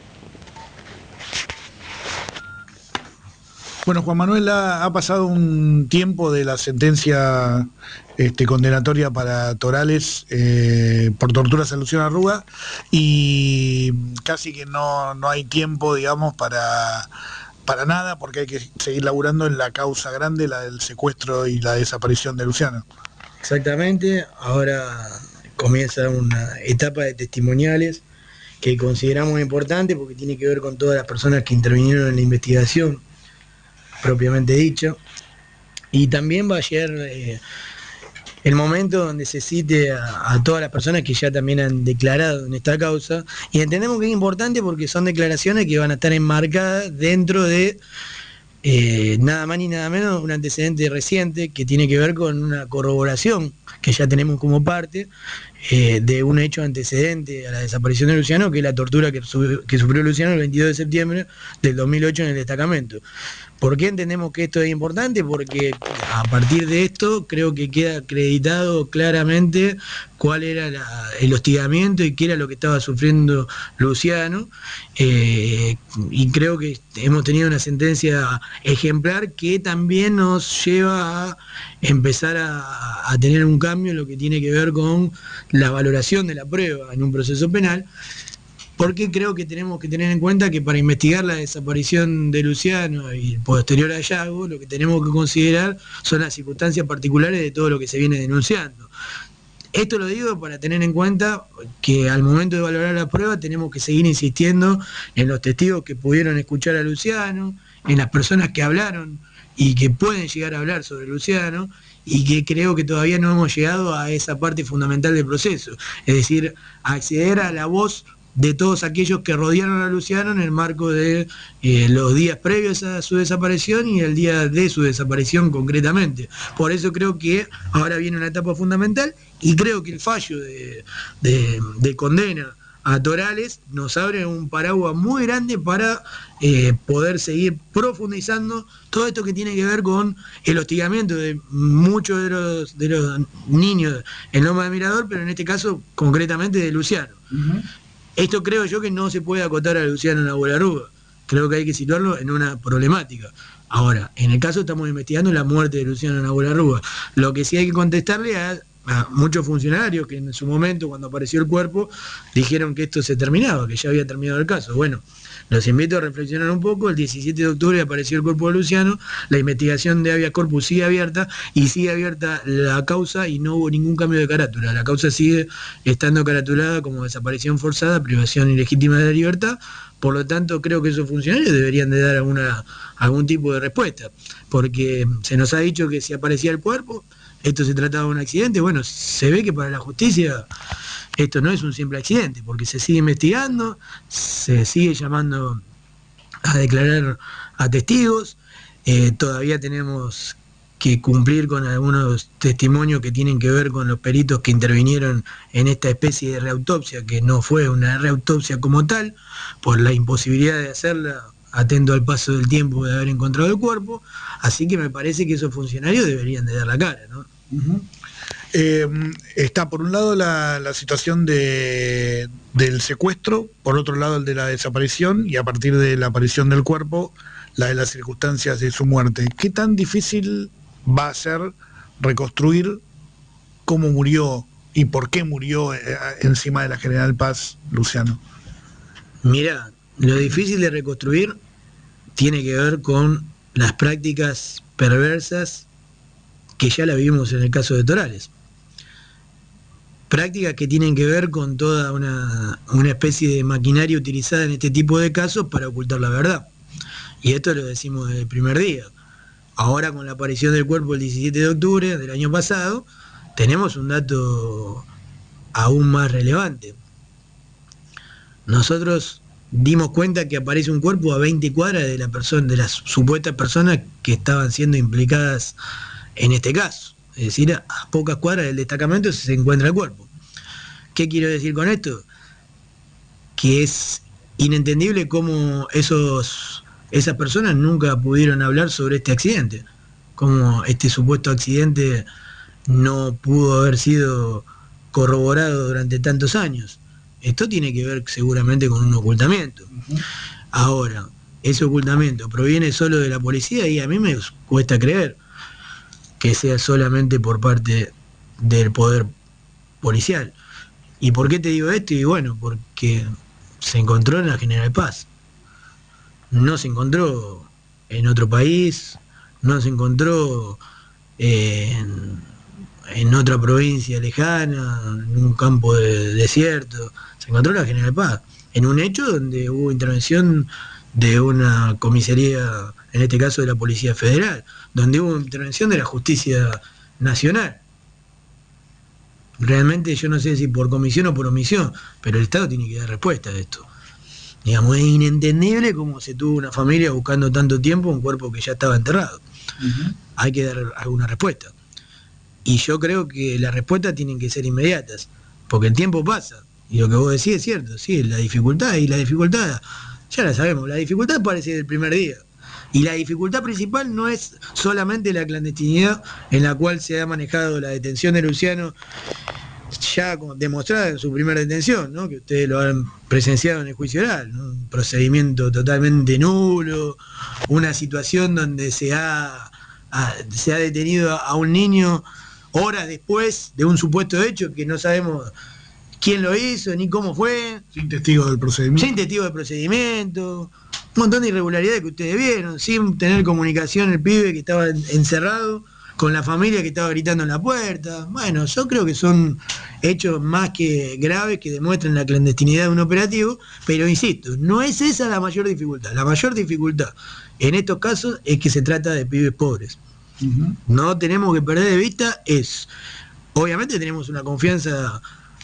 Bueno, Juan Manuel, ha, ha pasado un tiempo de la sentencia este, condenatoria para Torales eh, por torturas a Luciano Arruga, y casi que no, no hay tiempo, digamos, para, para nada, porque hay que seguir laburando en la causa grande, la del secuestro y la desaparición de Luciano. Exactamente, ahora comienza una etapa de testimoniales que consideramos importante porque tiene que ver con todas las personas que intervinieron en la investigación propiamente dicho, y también va a llegar eh, el momento donde se cite a, a todas las personas que ya también han declarado en esta causa, y entendemos que es importante porque son declaraciones que van a estar enmarcadas dentro de eh, nada más ni nada menos un antecedente reciente que tiene que ver con una corroboración que ya tenemos como parte eh, de un hecho antecedente a la desaparición de Luciano, que es la tortura que, que sufrió Luciano el veintidós de septiembre del dos mil ocho en el destacamento. ¿Por qué entendemos que esto es importante? Porque a partir de esto creo que queda acreditado claramente cuál era la, el hostigamiento y qué era lo que estaba sufriendo Luciano, eh, y creo que hemos tenido una sentencia ejemplar que también nos lleva a empezar a, a tener un cambio en lo que tiene que ver con la valoración de la prueba en un proceso penal. Porque creo que tenemos que tener en cuenta que para investigar la desaparición de Luciano y el posterior hallazgo, lo que tenemos que considerar son las circunstancias particulares de todo lo que se viene denunciando. Esto lo digo para tener en cuenta que al momento de valorar la prueba tenemos que seguir insistiendo en los testigos que pudieron escuchar a Luciano, en las personas que hablaron y que pueden llegar a hablar sobre Luciano, y que creo que todavía no hemos llegado a esa parte fundamental del proceso, es decir, acceder a la voz de todos aquellos que rodearon a Luciano en el marco de eh, los días previos a su desaparición y el día de su desaparición concretamente. Por eso creo que ahora viene una etapa fundamental, y creo que el fallo de, de, de condena a Torales nos abre un paraguas muy grande para eh, poder seguir profundizando todo esto que tiene que ver con el hostigamiento de muchos de los, de los niños en Loma de Mirador, pero en este caso concretamente de Luciano. Uh-huh. Esto creo yo que no se puede acotar a Luciano Nahuel Arruga, creo que hay que situarlo en una problemática. Ahora, en el caso estamos investigando la muerte de Luciano Nahuel Arruga. Lo que sí hay que contestarle a, a muchos funcionarios que en su momento, cuando apareció el cuerpo, dijeron que esto se terminaba, que ya había terminado el caso. Bueno, los invito a reflexionar un poco. El diecisiete de octubre apareció el cuerpo de Luciano, la investigación de habeas corpus sigue abierta y sigue abierta la causa y no hubo ningún cambio de carátula. La causa sigue estando caratulada como desaparición forzada, privación ilegítima de la libertad. Por lo tanto, creo que esos funcionarios deberían de dar alguna, algún tipo de respuesta, porque se nos ha dicho que si aparecía el cuerpo, esto se trataba de un accidente. Bueno, se ve que para la justicia esto no es un simple accidente, porque se sigue investigando, se sigue llamando a declarar a testigos, eh, todavía tenemos que cumplir con algunos testimonios que tienen que ver con los peritos que intervinieron en esta especie de reautopsia, que no fue una reautopsia como tal, por la imposibilidad de hacerla atento al paso del tiempo de haber encontrado el cuerpo, así que me parece que esos funcionarios deberían de dar la cara, ¿no? Uh-huh. Eh, está por un lado la, la situación de, del secuestro, por otro lado el de la desaparición y a partir de la aparición del cuerpo, la de las circunstancias de su muerte. ¿Qué tan difícil va a ser reconstruir cómo murió y por qué murió eh, encima de la General Paz, Luciano? Mira, lo difícil de reconstruir tiene que ver con las prácticas perversas que ya la vimos en el caso de Torales. Prácticas que tienen que ver con toda una, una especie de maquinaria utilizada en este tipo de casos para ocultar la verdad. Y esto lo decimos desde el primer día. Ahora, con la aparición del cuerpo el diecisiete de octubre del año pasado, tenemos un dato aún más relevante. Nosotros dimos cuenta que aparece un cuerpo a veinte cuadras de la persona, de las supuestas personas que estaban siendo implicadas en este caso. Es decir, a pocas cuadras del destacamento se encuentra el cuerpo. ¿Qué quiero decir con esto? Que es inentendible cómo esos, esas personas nunca pudieron hablar sobre este accidente. Cómo este supuesto accidente no pudo haber sido corroborado durante tantos años. Esto tiene que ver seguramente con un ocultamiento. Uh-huh. Ahora, ese ocultamiento proviene solo de la policía y a mí me cuesta creer que sea solamente por parte del poder policial. ¿Y por qué te digo esto? Y bueno, porque se encontró en la General Paz. No se encontró en otro país, no se encontró en, en otra provincia lejana, en un campo de desierto. Se encontró en la General Paz, en un hecho donde hubo intervención de una comisaría, en este caso de la Policía Federal, donde hubo intervención de la Justicia Nacional. Realmente yo no sé si por comisión o por omisión, pero el Estado tiene que dar respuesta a esto. Digamos, es inentendible cómo se tuvo una familia buscando tanto tiempo un cuerpo que ya estaba enterrado. Uh-huh. Hay que dar alguna respuesta. Y yo creo que las respuestas tienen que ser inmediatas, porque el tiempo pasa. Y lo que vos decís es cierto, sí, la dificultad, y la dificultad, ya la sabemos, la dificultad aparece del primer día. Y la dificultad principal no es solamente la clandestinidad en la cual se ha manejado la detención de Luciano, ya demostrada en su primera detención, ¿no? Que ustedes lo han presenciado en el juicio oral, ¿no? Un procedimiento totalmente nulo, una situación donde se ha, a, se ha detenido a un niño horas después de un supuesto hecho que no sabemos quién lo hizo ni cómo fue. Sin testigos del procedimiento. Sin testigos del procedimiento. Un montón de irregularidades que ustedes vieron, sin tener comunicación el pibe que estaba encerrado, con la familia que estaba gritando en la puerta. Bueno, yo creo que son hechos más que graves que demuestran la clandestinidad de un operativo, pero insisto, no es esa la mayor dificultad. La mayor dificultad en estos casos es que se trata de pibes pobres. Uh-huh. No tenemos que perder de vista eso. Obviamente tenemos una confianza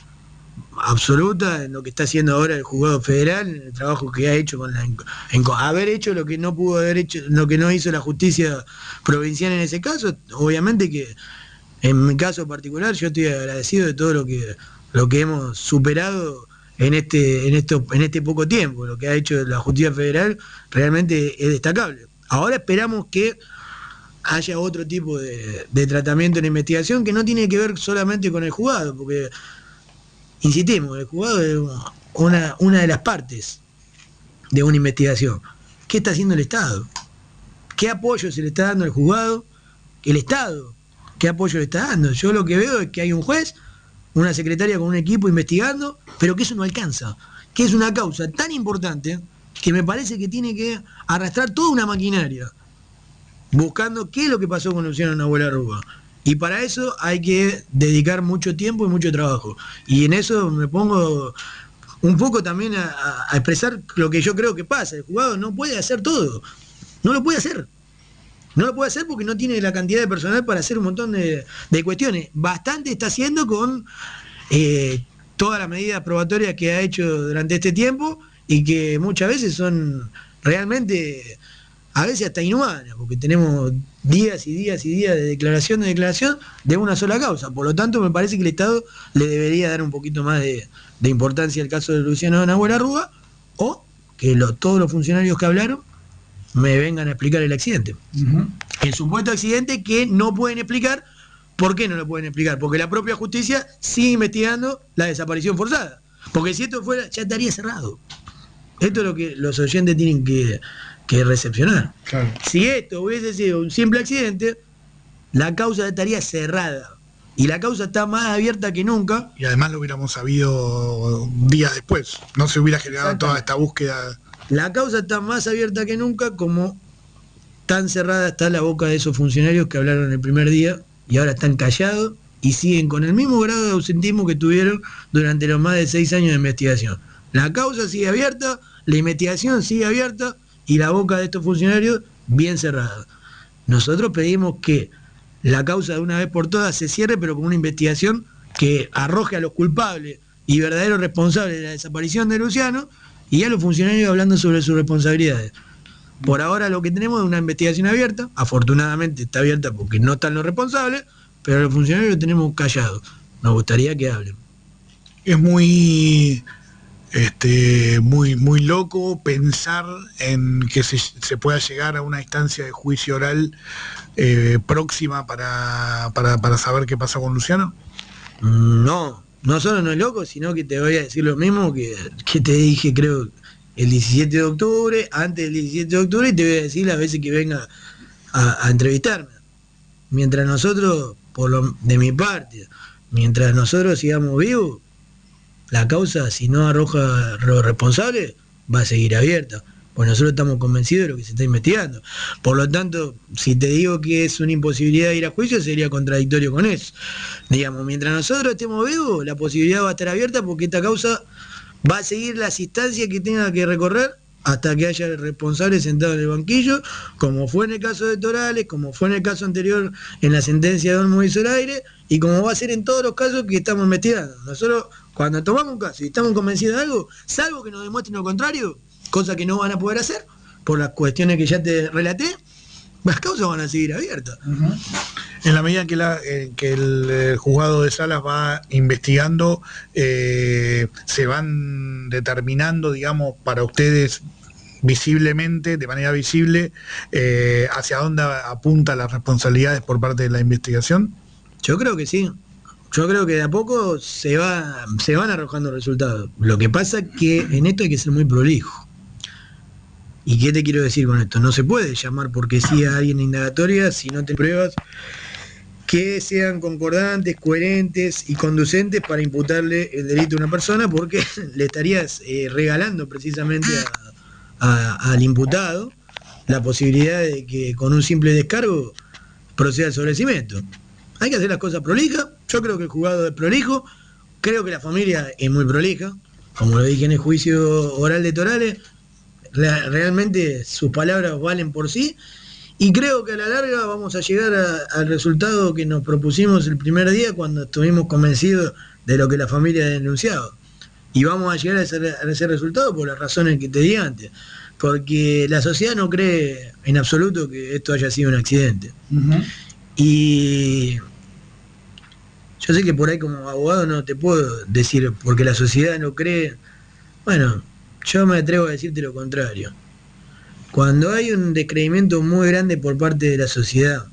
absoluta en lo que está haciendo ahora el juzgado federal, en el trabajo que ha hecho con la en, en haber hecho lo que no pudo haber hecho, lo que no hizo la justicia provincial en ese caso. Obviamente que en mi caso particular yo estoy agradecido de todo lo que lo que hemos superado en este en esto en este poco tiempo. Lo que ha hecho la justicia federal realmente es destacable. Ahora esperamos que haya otro tipo de, de tratamiento en la investigación que no tiene que ver solamente con el juzgado, porque insistimos, el juzgado es una, una de las partes de una investigación. ¿Qué está haciendo el Estado? ¿Qué apoyo se le está dando al juzgado? El Estado, ¿qué apoyo le está dando? Yo lo que veo es que hay un juez, una secretaria con un equipo investigando, pero que eso no alcanza, que es una causa tan importante que me parece que tiene que arrastrar toda una maquinaria buscando qué es lo que pasó con Luciano Nahuel Arruga. Y para eso hay que dedicar mucho tiempo y mucho trabajo. Y en eso me pongo un poco también a, a expresar lo que yo creo que pasa. El juzgado no puede hacer todo. No lo puede hacer. No lo puede hacer porque no tiene la cantidad de personal para hacer un montón de, de cuestiones. Bastante está haciendo con eh, todas las medidas probatorias que ha hecho durante este tiempo y que muchas veces son realmente, a veces hasta inhumanas, porque tenemos días y días y días de declaración de declaración de una sola causa. Por lo tanto, me parece que el Estado le debería dar un poquito más de, de importancia al caso de Luciano Nahuel Arruga, o que lo, todos los funcionarios que hablaron me vengan a explicar el accidente. Uh-huh. El supuesto accidente que no pueden explicar ¿Por qué no lo pueden explicar? Porque la propia justicia sigue investigando la desaparición forzada. Porque si esto fuera, ya estaría cerrado. Esto es lo que los oyentes tienen que, que recepcionar. Claro. Si esto hubiese sido un simple accidente, la causa estaría cerrada. Y la causa está más abierta que nunca. Y además lo hubiéramos sabido días después. No se hubiera generado toda esta búsqueda. La causa está más abierta que nunca, como tan cerrada está la boca de esos funcionarios que hablaron el primer día y ahora están callados y siguen con el mismo grado de ausentismo que tuvieron durante los más de seis años de investigación. La causa sigue abierta, la investigación sigue abierta y la boca de estos funcionarios bien cerrada. Nosotros pedimos que la causa de una vez por todas se cierre, pero con una investigación que arroje a los culpables y verdaderos responsables de la desaparición de Luciano y a los funcionarios hablando sobre sus responsabilidades. Por ahora lo que tenemos es una investigación abierta, afortunadamente está abierta porque no están los responsables, pero a los funcionarios los tenemos callados. Nos gustaría que hablen. Es muy... Este, muy, muy loco pensar en que se, se pueda llegar a una instancia de juicio oral eh, próxima para, para, para saber qué pasa con Luciano. No, no solo no es loco, sino que te voy a decir lo mismo que, que te dije, creo, el diecisiete de octubre, antes del diecisiete de octubre, y te voy a decir las veces que venga a, a entrevistarme. Mientras nosotros, por lo, de mi parte, mientras nosotros sigamos vivos, la causa, si no arroja los responsables, va a seguir abierta. Pues nosotros estamos convencidos de lo que se está investigando. Por lo tanto, si te digo que es una imposibilidad de ir a juicio, sería contradictorio con eso. Digamos, mientras nosotros estemos vivos, la posibilidad va a estar abierta porque esta causa va a seguir las instancias que tenga que recorrer hasta que haya el responsable sentado en el banquillo, como fue en el caso de Torales, como fue en el caso anterior en la sentencia de Olmo y Zoraire, y como va a ser en todos los casos que estamos investigando. Nosotros, cuando tomamos un caso y estamos convencidos de algo, salvo que nos demuestren lo contrario, cosa que no van a poder hacer, por las cuestiones que ya te relaté, las causas van a seguir abiertas. Uh-huh. En la medida que, la, eh, que el, el juzgado de Salas va investigando, eh, se van determinando, digamos, para ustedes visiblemente, de manera visible, eh, hacia dónde apuntan las responsabilidades por parte de la investigación. Yo creo que sí. Yo creo que de a poco se va, se van arrojando resultados. Lo que pasa es que en esto hay que ser muy prolijo. ¿Y qué te quiero decir con esto? No se puede llamar porque sí a alguien indagatoria si no te pruebas que sean concordantes, coherentes y conducentes para imputarle el delito a una persona, porque le estarías eh, regalando precisamente a, a, al imputado la posibilidad de que con un simple descargo proceda el sobrecimiento. Hay que hacer las cosas prolijas. Yo creo que el juzgado es prolijo, creo que la familia es muy prolija, como lo dije en el juicio oral de Torales, realmente sus palabras valen por sí, y creo que a la larga vamos a llegar a, al resultado que nos propusimos el primer día cuando estuvimos convencidos de lo que la familia denunciaba, y vamos a llegar a ese, a ese resultado por las razones que te di antes, porque la sociedad no cree en absoluto que esto haya sido un accidente. Uh-huh. Y yo sé que por ahí como abogado no te puedo decir porque la sociedad no cree. Bueno, yo me atrevo a decirte lo contrario. Cuando hay un descreimiento muy grande por parte de la sociedad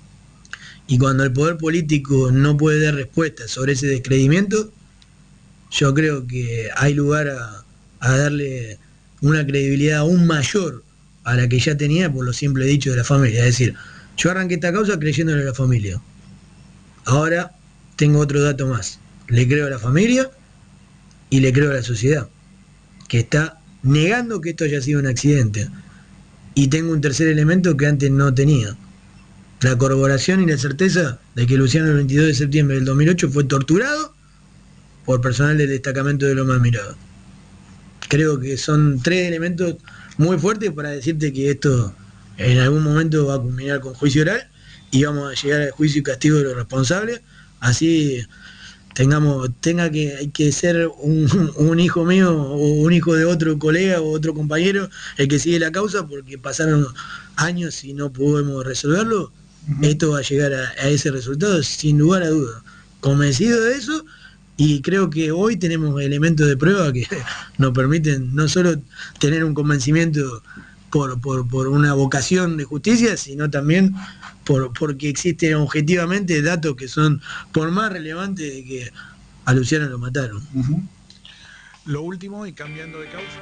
y cuando el poder político no puede dar respuesta sobre ese descreimiento, yo creo que hay lugar a, a darle una credibilidad aún mayor a la que ya tenía por lo simple dicho de la familia. Es decir, yo arranqué esta causa creyéndole a la familia. Ahora tengo otro dato más. Le creo a la familia y le creo a la sociedad, que está negando que esto haya sido un accidente. Y tengo un tercer elemento que antes no tenía. La corroboración y la certeza de que Luciano el veintidós de septiembre del dos mil ocho fue torturado por personal del destacamento de Loma Admirada. Creo que son tres elementos muy fuertes para decirte que esto en algún momento va a culminar con juicio oral y vamos a llegar al juicio y castigo de los responsables. Así tengamos, tenga que, hay que ser un, un hijo mío o un hijo de otro colega o otro compañero el que sigue la causa porque pasaron años y no podemos resolverlo. Uh-huh. Esto va a llegar a, a ese resultado sin lugar a dudas. Convencido de eso, y creo que hoy tenemos elementos de prueba que nos permiten no solo tener un convencimiento por, por, por una vocación de justicia, sino también por, porque existen objetivamente datos que son por más relevantes de que a Luciano lo mataron. Uh-huh. Lo último, y cambiando de causa.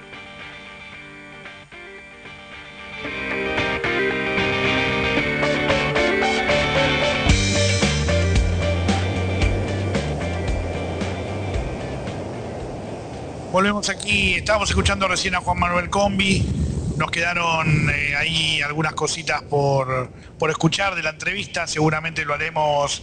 Volvemos aquí, estábamos escuchando recién a Juan Manuel Combi, nos quedaron eh, ahí algunas cositas por, por escuchar de la entrevista, seguramente lo haremos,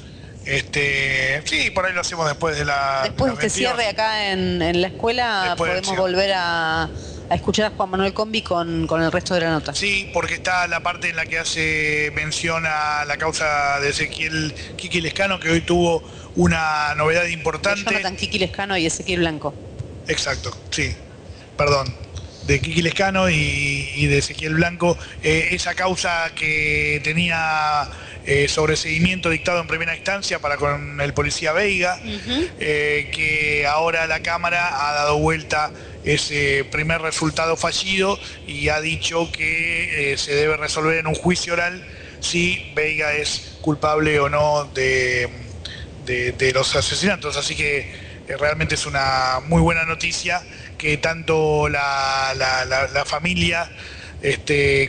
este, sí, por ahí lo hacemos después de la... Después de de este cierre acá en, en la escuela, Después del podemos cierre. volver a, a escuchar a Juan Manuel Combi con, con el resto de la nota. Sí, porque está la parte en la que hace mención a la causa de Ezequiel Kiki Lescano, que hoy tuvo una novedad importante. Jonathan Kiki Lescano y Ezequiel Blanco. Exacto, sí, perdón, de Kiki Lescano y, y de Ezequiel Blanco, eh, esa causa que tenía eh, sobreseguimiento dictado en primera instancia para con el policía Veiga, uh-huh. eh, que ahora la Cámara ha dado vuelta ese primer resultado fallido y ha dicho que eh, se debe resolver en un juicio oral si Veiga es culpable o no de, de, de los asesinatos, así que realmente es una muy buena noticia que tanto la, la, la, la familia este,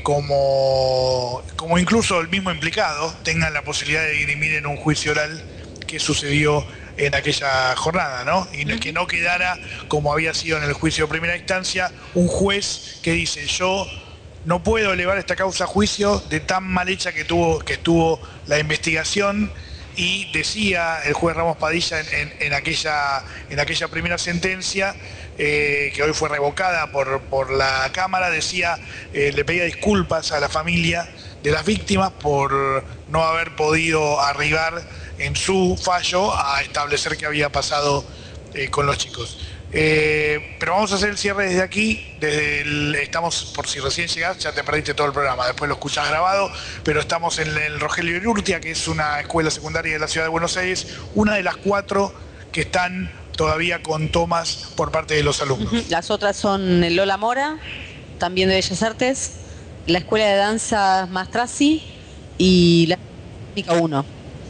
como, como incluso el mismo implicado tengan la posibilidad de dirimir en un juicio oral que sucedió en aquella jornada, ¿no? Y que no quedara, como había sido en el juicio de primera instancia, un juez que dice: yo no puedo elevar esta causa a juicio de tan mal hecha que, tuvo, que estuvo la investigación. Y decía el juez Ramos Padilla en, en, en, aquella, en aquella primera sentencia, eh, que hoy fue revocada por, por la Cámara, decía, eh, le pedía disculpas a la familia de las víctimas por no haber podido arribar en su fallo a establecer qué había pasado eh, con los chicos. Eh, pero vamos a hacer el cierre desde aquí, desde el, estamos, por si recién llegás, ya te perdiste todo el programa, después lo escuchás grabado, pero estamos en el Rogelio Urrutia, que es una escuela secundaria de la ciudad de Buenos Aires, una de las cuatro que están todavía con tomas por parte de los alumnos. Uh-huh. Las otras son el Lola Mora, también de Bellas Artes, la Escuela de Danza Mastrasi y la Técnica uno.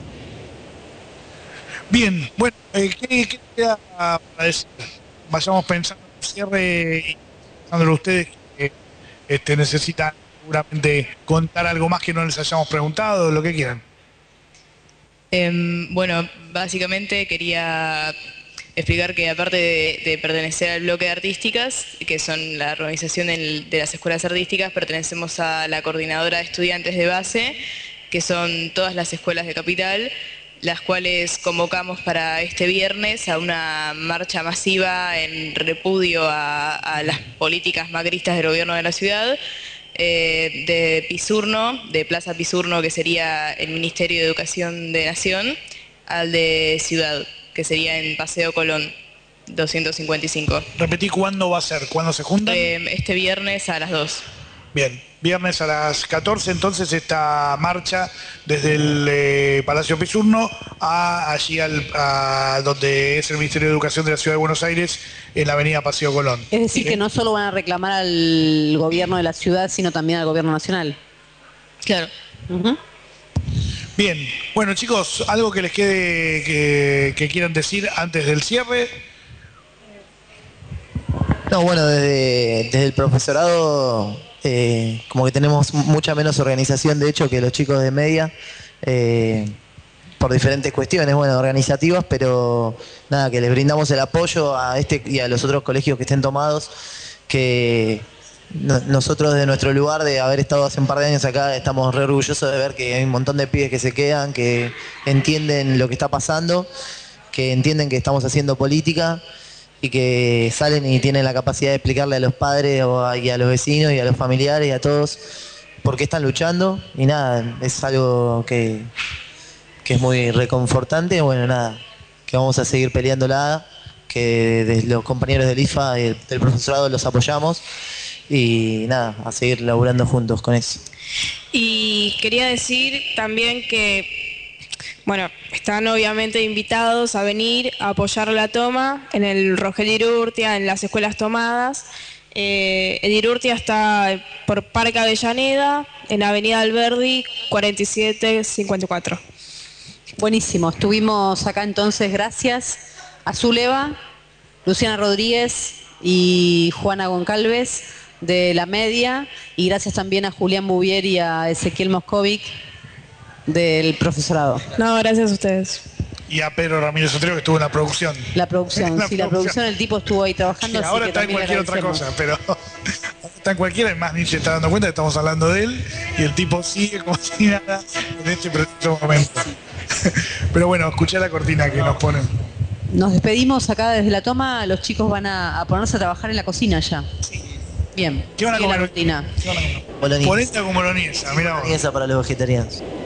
Bien, bueno, eh, ¿qué, qué queda para decir? Vayamos pensando en el cierre y pensándolo ustedes que este, necesitan seguramente contar algo más que no les hayamos preguntado, lo que quieran. Eh, bueno, básicamente quería explicar que aparte de, de pertenecer al bloque de artísticas, que son la organización del, de las escuelas artísticas, pertenecemos a la coordinadora de estudiantes de base, que son todas las escuelas de Capital, las cuales convocamos para este viernes a una marcha masiva en repudio a, a las políticas macristas del gobierno de la ciudad, eh, de Pisurno, de Plaza Pisurno, que sería el Ministerio de Educación de Nación, al de Ciudad, que sería en Paseo Colón doscientos cincuenta y cinco. Repetí, ¿cuándo va a ser? ¿Cuándo se juntan? Eh, este viernes a las dos. Bien, viernes a las catorce, entonces esta marcha desde el eh, Palacio Pisurno a allí al, a donde es el Ministerio de Educación de la Ciudad de Buenos Aires, en la avenida Paseo Colón. Es decir, ¿Sí? que no solo van a reclamar al gobierno de la ciudad, sino también al gobierno nacional. Claro. Uh-huh. Bien, bueno chicos, algo que les quede que, que quieran decir antes del cierre. No, bueno, desde, desde el profesorado eh, como que tenemos mucha menos organización, de hecho, que los chicos de media, eh, por diferentes cuestiones, bueno, organizativas, pero nada, que les brindamos el apoyo a este y a los otros colegios que estén tomados, que no, nosotros de nuestro lugar de haber estado hace un par de años acá estamos re orgullosos de ver que hay un montón de pibes que se quedan, que entienden lo que está pasando, que entienden que estamos haciendo política y que salen y tienen la capacidad de explicarle a los padres o a, y a los vecinos y a los familiares y a todos por qué están luchando, y nada, es algo que, que es muy reconfortante. Bueno, nada, que vamos a seguir peleándola, que desde los compañeros del I F A y del profesorado los apoyamos, y nada, a seguir laburando juntos con eso. Y quería decir también que, bueno, están obviamente invitados a venir a apoyar la toma en el Rogelio Urrutia, en las escuelas tomadas, Eh, Edilurtia está por Parque Avellaneda, en Avenida Alberdi, cuarenta y siete cincuenta y cuatro. Buenísimo, estuvimos acá entonces gracias a Zuleva, Luciana Rodríguez y Juana Goncalves de La Media, y gracias también a Julián Bouvier y a Ezequiel Moscovic del profesorado. No, gracias a ustedes. Y a Pedro Ramírez Otero, que estuvo en la producción. La producción, La sí, la producción. producción, el tipo estuvo ahí trabajando. Sí, así ahora que está en también le cualquier otra agradecemos. cosa, pero está en cualquiera, además Nietzsche está dando cuenta que estamos hablando de él y el tipo sigue como si nada en este preciso momento. Pero bueno, escuché la cortina que nos ponen. Nos despedimos acá desde la toma, los chicos van a, a ponerse a trabajar en la cocina ya. Bien. ¿Qué van a sigue la comer? rutina. ¿Qué van a comer? Boloñesa. Polenta con boloñesa, mira vos. Boloñesa para los vegetarianos.